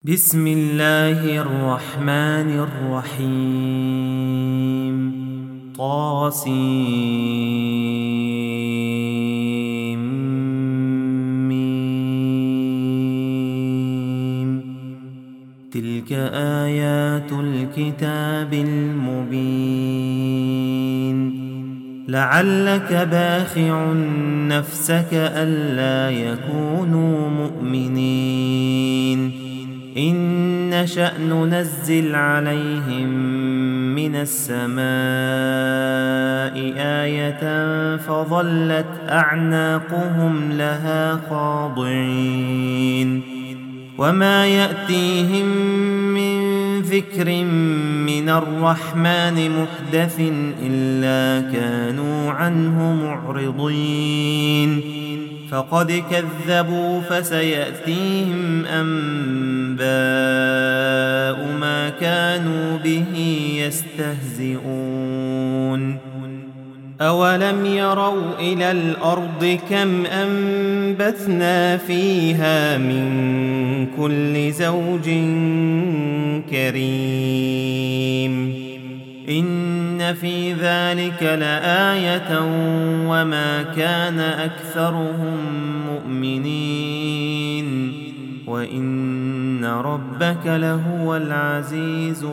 بسم الله الرحمن الرحيم طاسيم تلك آيات الكتاب المبين لعلك باخع نفسك ألا يكونوا مؤمنين إن نشأ ننزل عليهم من السماء آية فظلت أعناقهم لها خاضعين وما يأتيهم من ذكر من الرحمن محدث إلا كانوا عنه معرضين فقد كذبوا فسيأتيهم أنباء ما كانوا به يستهزئون أولم يروا إلى الأرض كم أنبتنا فيها من كل زوج كريم إن في ذلك لآية وما كان أكثرهم مؤمنين وإن ربك لهو العزيز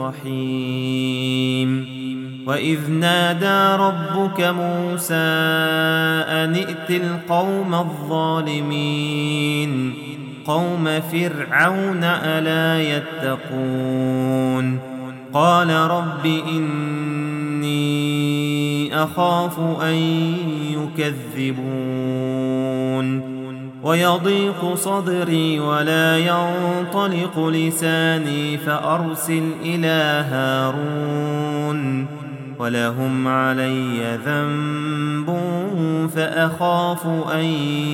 الرحيم وإذ نادى ربك موسى أن ائت القوم الظالمين قوم فرعون ألا يتقون قال رب إني أخاف أن يكذبون ويضيق صدري ولا ينطلق لساني فأرسل إلى هارون ولهم علي ذنب فأخاف أن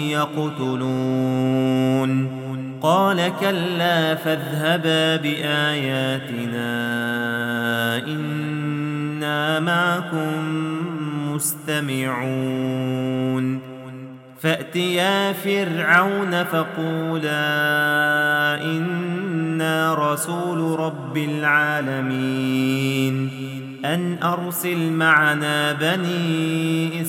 يقتلون قال كلا فاذهبا بآياتنا إنا معكم مستمعون فأتيا فرعون فقولا إنا رسول رب العالمين أن أرسل معنا بني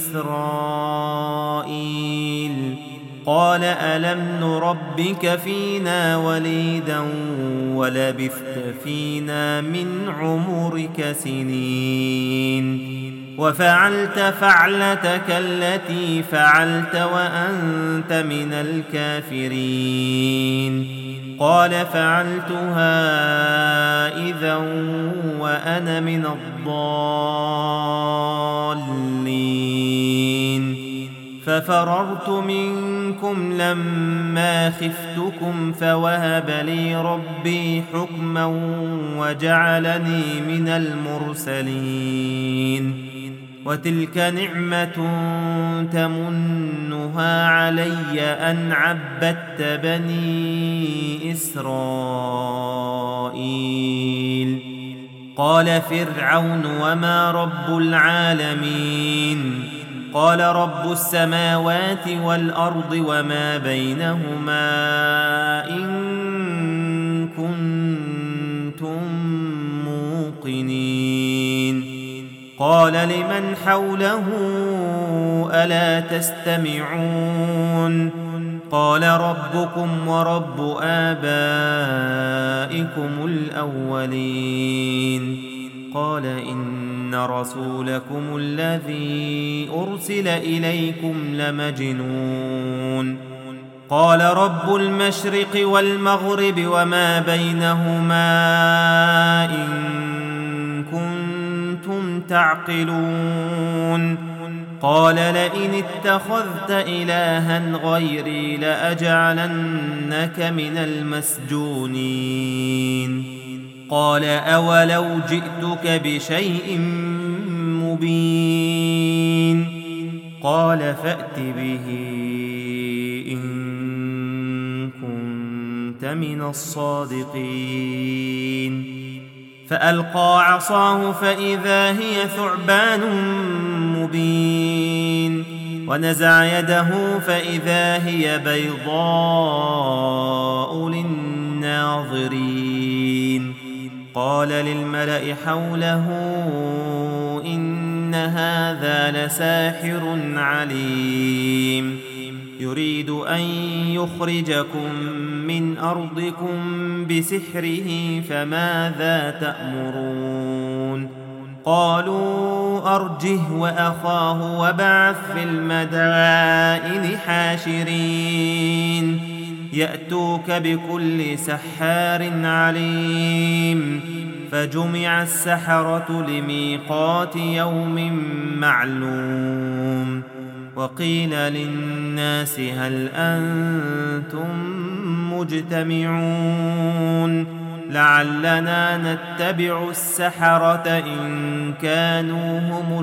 إسرائيل قال ألم نربك فينا وليدا ولبثت فينا من عمرك سنين وفعلت فعلتك التي فعلت وأنت من الكافرين قال فعلتها إذا وأنا من الضالين ففررت منكم لما خفتكم فوهب لي ربي حكما وجعلني من المرسلين وتلك نعمة تمنها علي أن عبدت بني إسرائيل قال فرعون وما رب العالمين قال رب السماوات والأرض وما بينهما إن كنتم موقنين قال لمن حوله ألا تستمعون قال ربكم ورب آبائكم الأولين قال إن رسولكم الذي أرسل إليكم لمجنون قال رب المشرق والمغرب وما بينهما إن كنتم تعقلون قال لئن اتخذت إلها غيري لأجعلنك من المسجونين قال أولو جئتك بشيء مبين قال فأت به إن كنت من الصادقين فألقى عصاه فإذا هي ثعبان مبين ونزع يده فإذا هي بيضاء للناظرين ناظرين. قال للملأ حوله إن هذا لساحر عليم يريد أن يخرجكم من أرضكم بسحره فماذا تأمرون؟ قالوا أرجه وأخاه وابعث في المدائن حاشرين يأتوك بكل سحار عليم. فجمع السحرة لميقات يوم معلوم. وقيل للناس هل أنتم مجتمعون لعلنا نتبع السحرة إن كانوا هم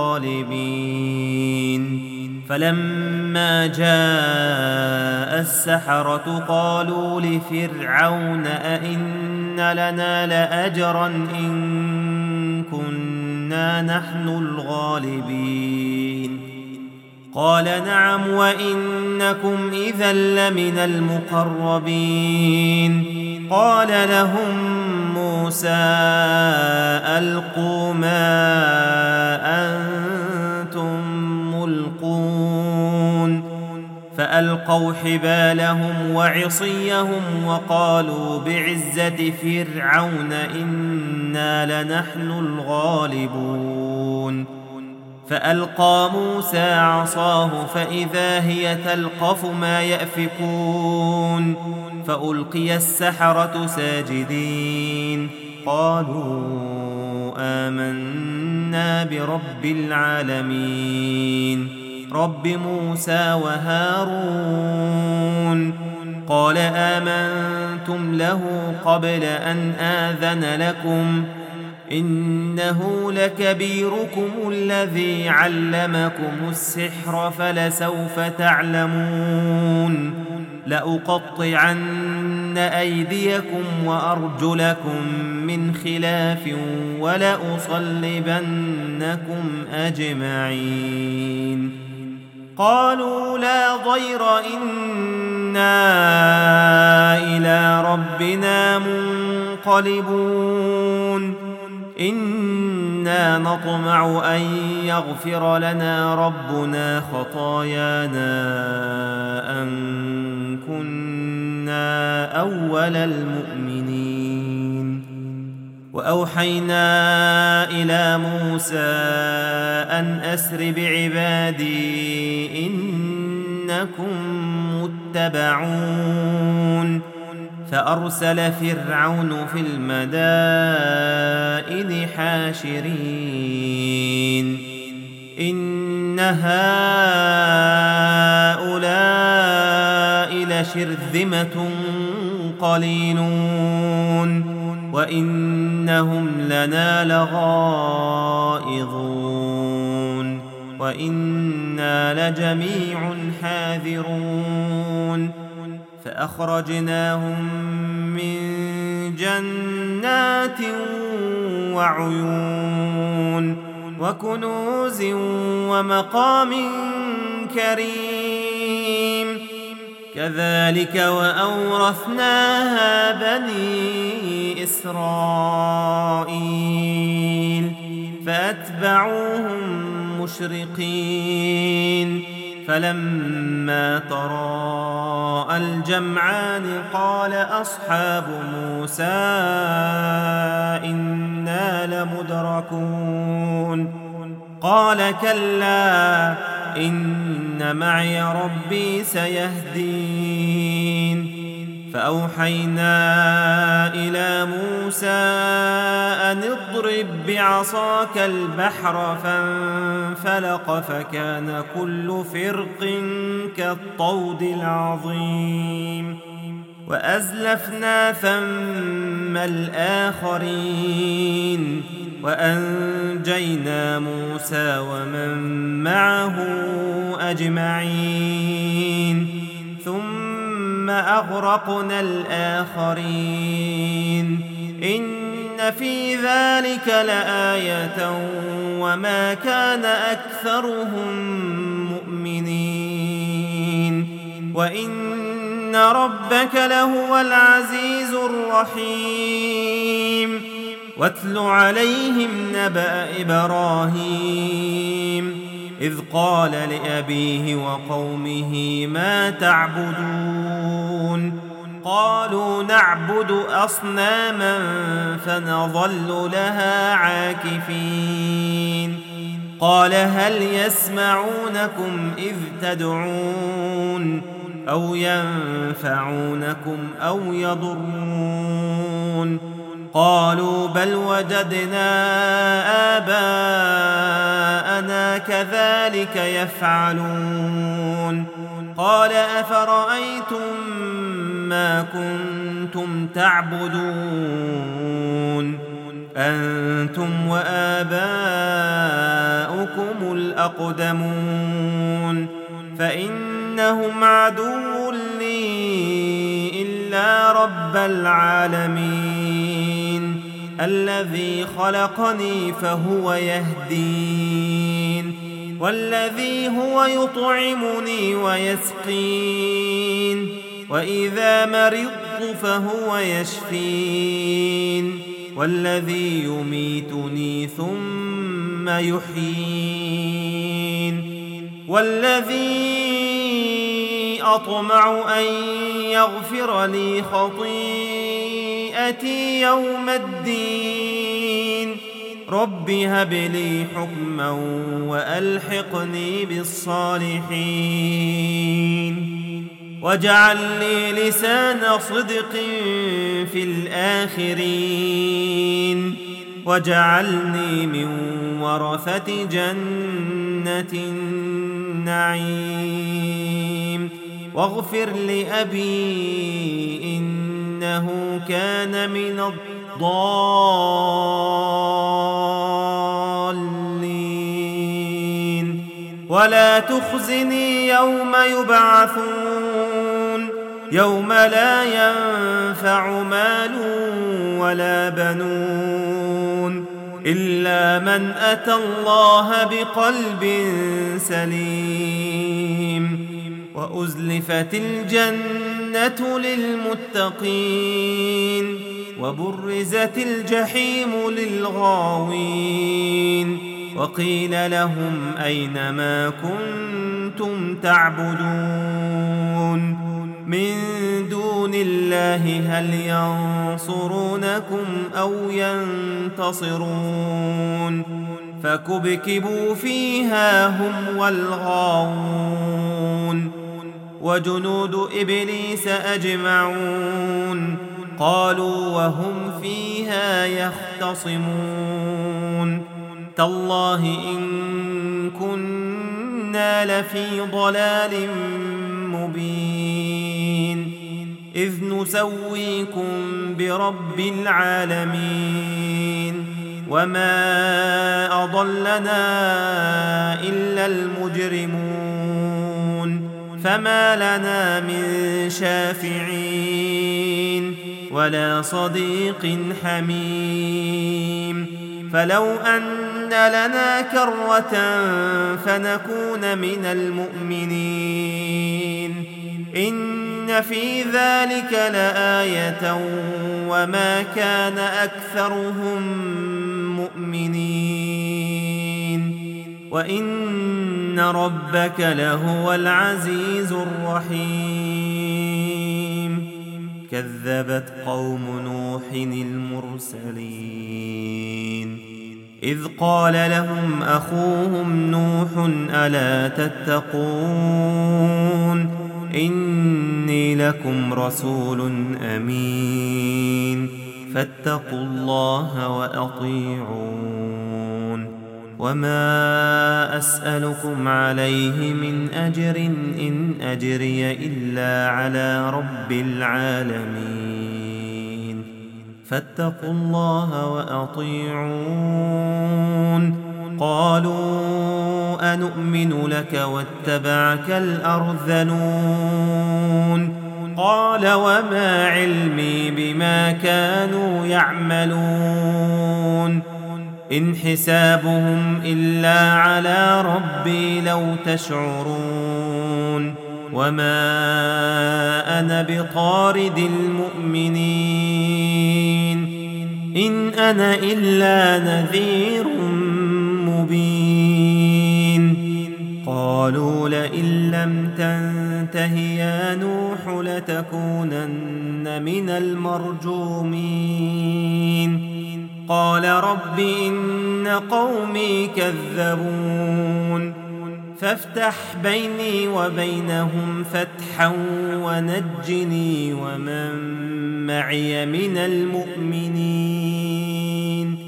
الغالبين. فلما جاء السحرة قالوا لفرعون أئن لنا لأجرا إن كنا نحن الغالبين؟ قال نعم وإنكم إذا لمن المقربين. قال لهم موسى ألقوا ما أنتم ملقون. فألقوا حبالهم وعصيهم وقالوا بعزة فرعون إنا لنحن الغالبون. فألقى موسى عصاه فإذا هي تلقف ما يأفكون. فألقي السحرة ساجدين قالوا آمنا برب العالمين رب موسى وهارون. قال آمنتم له قبل أن آذن لكم إنه لكبيركم الذي علمكم السحر فلسوف تعلمون لأقطعن أيديكم وأرجلكم من خلاف ولأصلبنكم أجمعين. قالوا لا ضير إنا إلى ربنا منقلبون إنا نطمع أن يغفر لنا ربنا خطايانا أن كنا أول المؤمنين. وأوحينا إلى موسى أن أسر بعبادي إنكم متبعون. فأرسل فرعون في المدائن حاشرين إن هؤلاء لشرذمة قليلون وإنهم لنا لغائظون وإنا لجميع حاذرون. فأخرجناهم من جنات وعيون وكنوز ومقام كريم كذلك وأورثناها بني إسرائيل فأتبعوهم مشرقين. فلما تراءى الجمعان قال أصحاب موسى إنا لمدركون. قال كلا إن معي ربي سيهدين. فأوحينا إلى موسى أن اضرب بعصاك البحر فانفلق فكان كل فرق كالطود العظيم. وأزلفنا ثم الآخرين وأنجينا موسى ومن معه أجمعين ثم أغرقنا الآخرين. إن في ذلك لآية وما كان أكثرهم مؤمنين وإن ربك لهو العزيز الرحيم واتل عليهم نبأ إبراهيم إذ قال لأبيه وقومه ما تعبدون قالوا نعبد أصناما فنظل لها عاكفين قال هل يسمعونكم إذ تدعون أو ينفعونكم أو يضرون قالوا بل وجدنا آباءنا كذلك يفعلون قال أفرأيتم ما كنتم تعبدون أنتم وآباؤكم الأقدمون فإنهم عدو لي إلا رب العالمين الذي خلقني فهو يهدين والذي هو يطعمني ويسقين وإذا مرضت فهو يشفين والذي يميتني ثم يحيين والذي أطمع أن يغفر لي خطيئتي يوم الدين رب هب لي حكما وألحقني بالصالحين واجعل لي لسان صدق في الآخرين واجعلني من ورثة جنة النعيم واغفر لأبي إنه كان من الضالين ولا تخزني يوم يبعثون يوم لا ينفع مال ولا بنون إلا من أتى الله بقلب سليم وأزلفت الجنة للمتقين وبرزت الجحيم للغاوين وقيل لهم أين ما كنتم تعبدون من دون الله هل ينصرونكم أو ينتصرون فكبكبوا فيها هم والغاوون وجنود إبليس أجمعون قالوا وهم فيها يختصمون تالله إن كنا لفي ضلال مبين إذ نسويكم برب العالمين وما أضلنا إلا المجرمون فما لنا من شافعين ولا صديق حميم فلو أن لنا كرة فنكون من المؤمنين إن في ذلك لآية وما كان أكثرهم مؤمنين وإن ربك لهو العزيز الرحيم كذبت قوم نوح المرسلين إذ قال لهم أخوهم نوح ألا تتقون إني لكم رسول أمين فاتقوا الله وأطيعون وما أسألكم عليه من أجر إن أجري إلا على رب العالمين فاتقوا الله وأطيعون قالوا أنؤمن لك واتبعك الأرذلون قال وما علمي بما كانوا يعملون إن حسابهم إلا على ربي لو تشعرون وما أنا بطارد المؤمنين إن أنا إلا نذير مبين قالوا لئن لم تنته يا نوح لتكونن من المرجومين قال رب إن قومي كذبون فافتح بيني وبينهم فتحا ونجني ومن معي من المؤمنين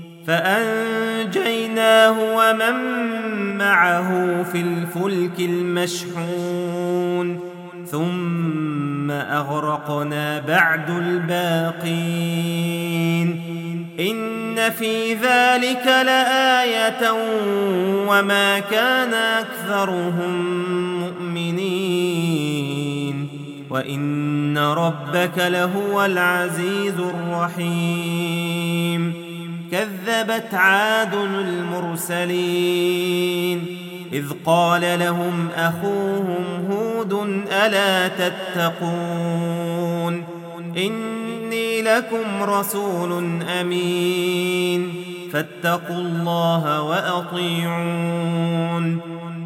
فأنجيناه ومن معه في الفلك المشحون ثم أغرقنا بعد الباقين إن في ذلك لآية وما كان أكثرهم مؤمنين وإن ربك لهو العزيز الرحيم كذبت عاد المرسلين إذ قال لهم أخوهم هود ألا تتقون إني لكم رسول أمين فاتقوا الله وأطيعون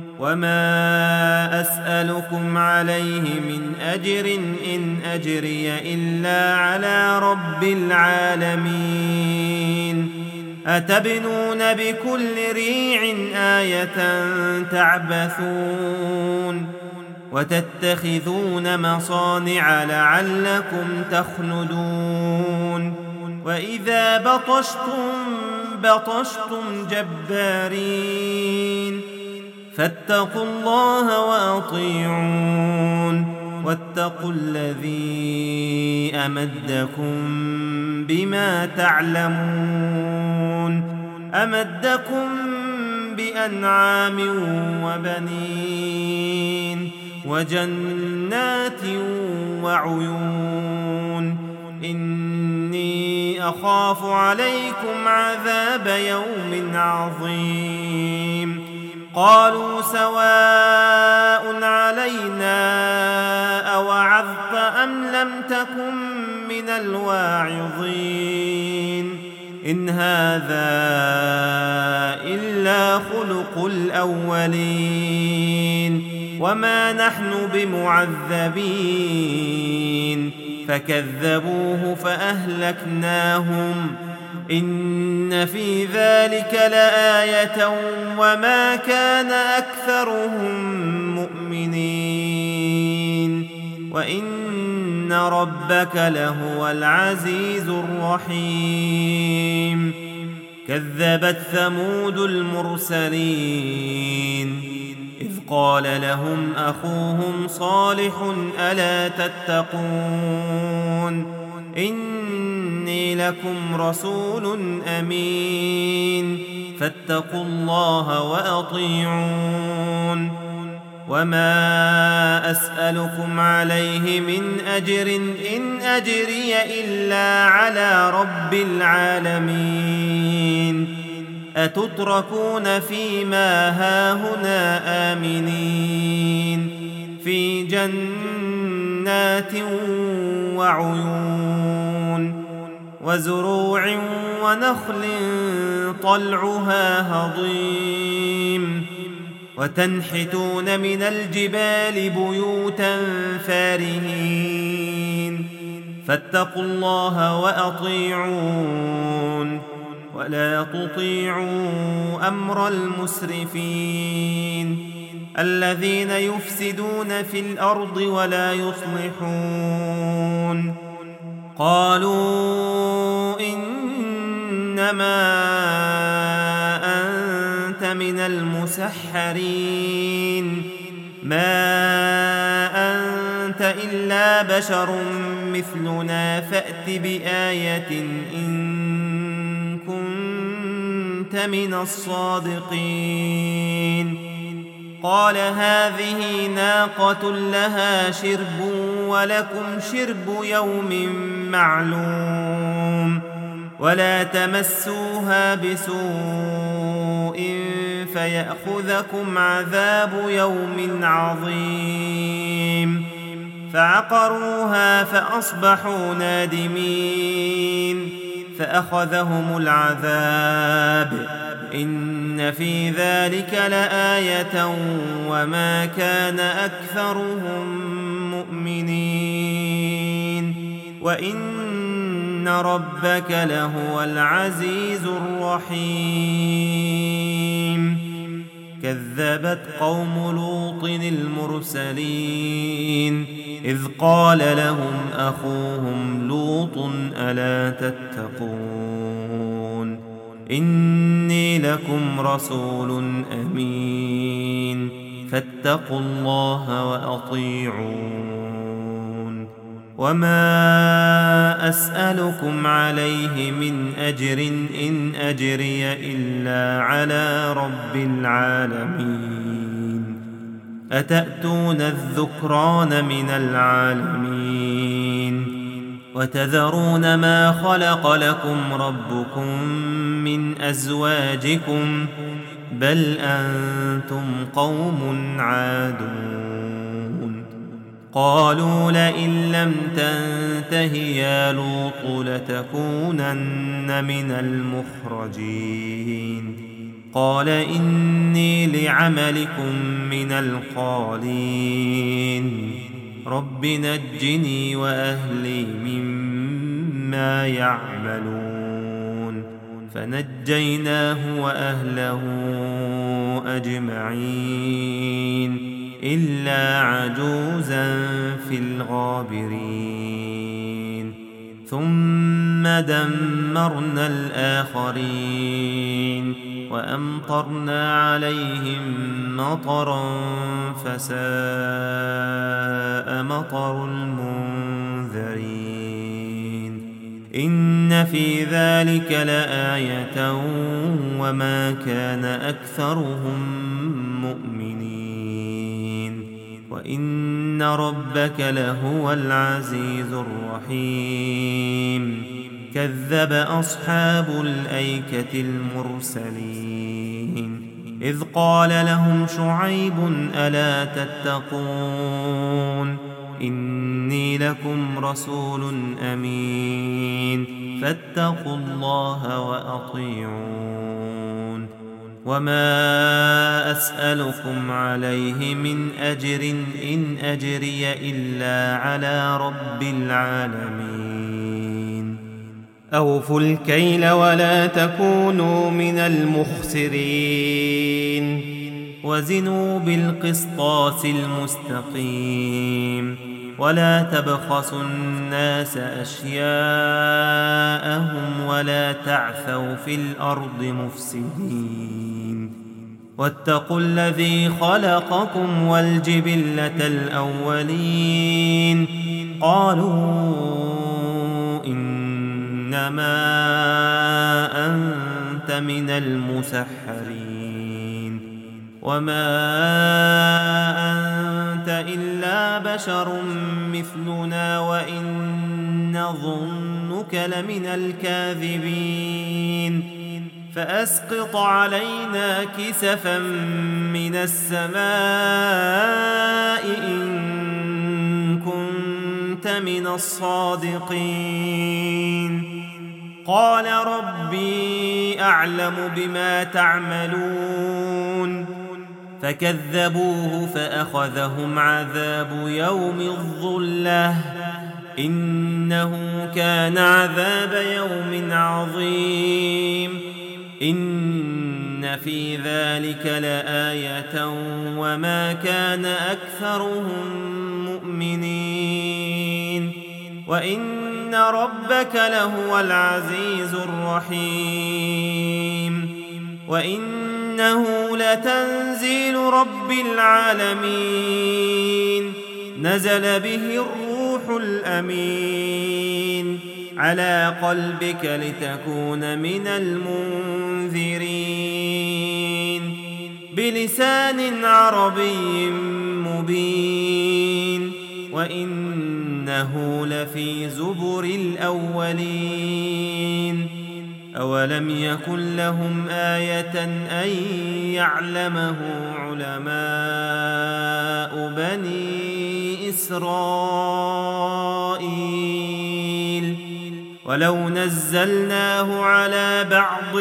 وما أسألكم عليه من أجر إن أجري إلا على رب العالمين أتبنون بكل ريع آية تعبثون وتتخذون مصانع لعلكم تخلدون وإذا بطشتم جبارين فاتقوا الله وأطيعون واتقوا الذي أمدكم بما تعلمون أمدكم بأنعام وبنين وجنات وعيون إني أخاف عليكم عذاب يوم عظيم قالوا سواء علينا أوعظت أم لم تكن من الواعظين إن هذا إلا خلق الأولين وما نحن بمعذبين فكذبوه فأهلكناهم إن في ذلك لآية وما كان أكثرهم مؤمنين وإن ربك لهو العزيز الرحيم كذبت ثمود المرسلين إذ قال لهم أخوهم صالح ألا تتقون إني لكم رسول أمين فاتقوا الله وأطيعون وما أسألكم عليه من أجر إن أجري إلا على رب العالمين أتتركون فيما هاهنا آمنين في جنات وعيون وزروع ونخل طلعها هضيم وتنحتون من الجبال بيوتا فارهين فاتقوا الله وأطيعون ولا تطيعوا أمر المسرفين الذين يفسدون في الأرض ولا يصلحون قالوا إنما أنت من المسحرين ما أنت إلا بشر مثلنا فأت بآية إن كنت من الصادقين قال هذه ناقة لها شرب ولكم شرب يوم معلوم ولا تمسوها بسوء فيأخذكم عذاب يوم عظيم فعقروها فأصبحوا نادمين فأخذهم العذاب إن في ذلك لآية وما كان أكثرهم مؤمنين وإن ربك لهو العزيز الرحيم كذبت قوم لوط المرسلين إذ قال لهم أخوهم لوط ألا تتقون إني لكم رسول أمين فاتقوا الله وأطيعون وما أسألكم عليه من أجر إن أجري إلا على رب العالمين أتأتون الذكران من العالمين وتذرون ما خلق لكم ربكم من أزواجكم بل أنتم قوم عادون قالوا لئن لم تنته يا لوط لتكونن من المخرجين قال إني لعملكم من القالين رب نجني وأهلي مما يعملون فنجيناه وأهله أجمعين إلا عجوزا في الغابرين ثم دمرنا الآخرين وأمطرنا عليهم مطرا فساء مطر المنذرين إن في ذلك لآية وما كان أكثرهم مؤمنين وإن ربك لهو العزيز الرحيم كذب أصحاب الأيكة المرسلين إذ قال لهم شعيب ألا تتقون إني لكم رسول أمين فاتقوا الله وأطيعون وما أسألكم عليه من أجر إن أجري إلا على رب العالمين أوفوا الكيل ولا تكونوا من المخسرين وزنوا بالقسطاس المستقيم ولا تبخسوا الناس أشياءهم ولا تعثوا في الأرض مفسدين واتقوا الذي خلقكم والجبلة الأولين قالوا إنما أنت من المسحرين وما أنت إلا بشر مثلنا وإن نظنك لمن الكاذبين فأسقط علينا كسفا من السماء إن كنت من الصادقين قال ربي أعلم بما تعملون فكذبوه فأخذهم عذاب يوم الظلة إنه كان عذاب يوم عظيم إن في ذلك لآية وما كان أكثرهم مؤمنين وإن ربك لهو العزيز الرحيم وإنه لتنزيل رب العالمين نزل به الروح الأمين على قلبك لتكون من المنذرين بلسان عربي مبين وإنه لفي زبر الأولين أولم يكن لهم آية أن يعلمه علماء بني إسرائيل ولو نزلناه على بعض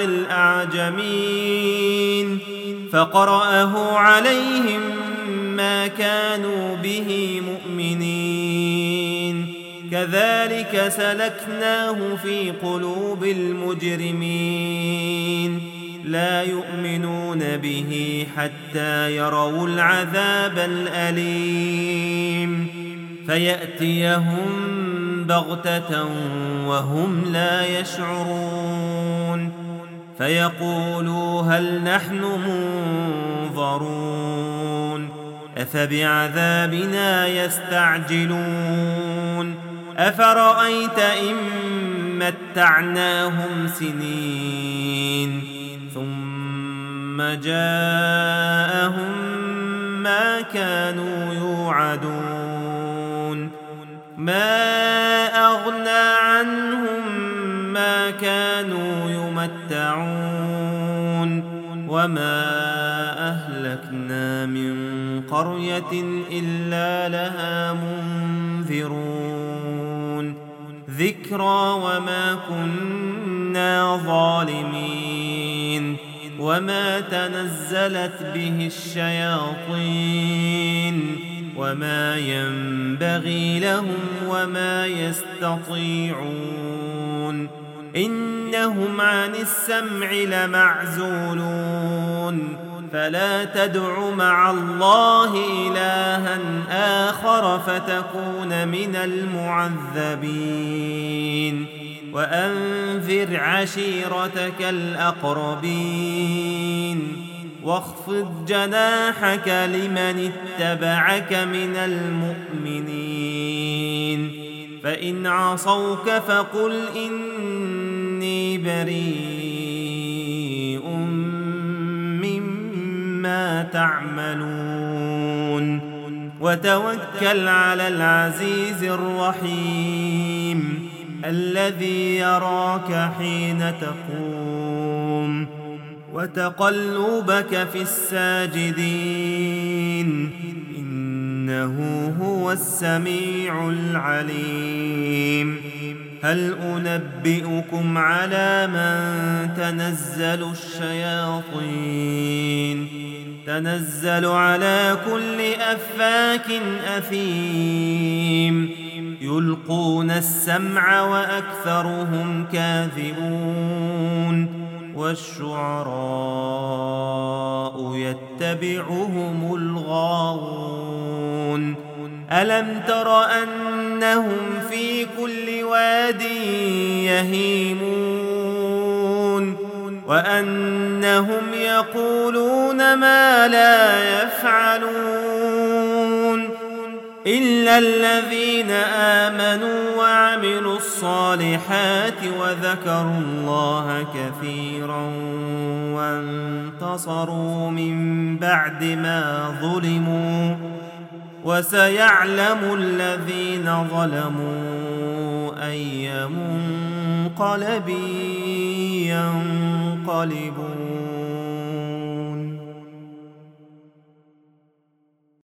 الأعجمين فقرأه عليهم ما كانوا به مؤمنين كذلك سلكناه في قلوب المجرمين لا يؤمنون به حتى يروا العذاب الأليم فيأتيهم بغتة وهم لا يشعرون فيقولوا هل نحن منظرون أفبعذابنا يستعجلون أفرأيت إن متعناهم سنين ثم جاءهم ما كانوا يوعدون ما أغنى عنهم ما كانوا يمتعون وما أهلكنا من قرية إلا لها منذرون ذكرى وما كنا ظالمين وما تنزلت به الشياطين وما ينبغي لهم وما يستطيعون إنهم عن السمع لمعزولون فلا تدع مع الله إلها آخر فتكون من المعذبين وأنذر عشيرتك الأقربين واخفض جناحك لمن اتبعك من المؤمنين فإن عصوك فقل إني بريء مما تعملون وتوكل على العزيز الرحيم الذي يراك حين تقوم وتقلبك في الساجدين إنه هو السميع العليم هل أنبئكم على من تنزل الشياطين تنزل على كل أفاك أثيم يلقون السمع وأكثرهم كاذبون والشعراء يتبعهم الغاوون ألم تر أنهم في كل واد يهيمون وأنهم يقولون ما لا يفعلون إلا الذين آمنوا وعملوا الصالحات وذكروا الله كثيرا وانتصروا من بعد ما ظلموا وسيعلم الذين ظلموا أي منقلب ينقلبون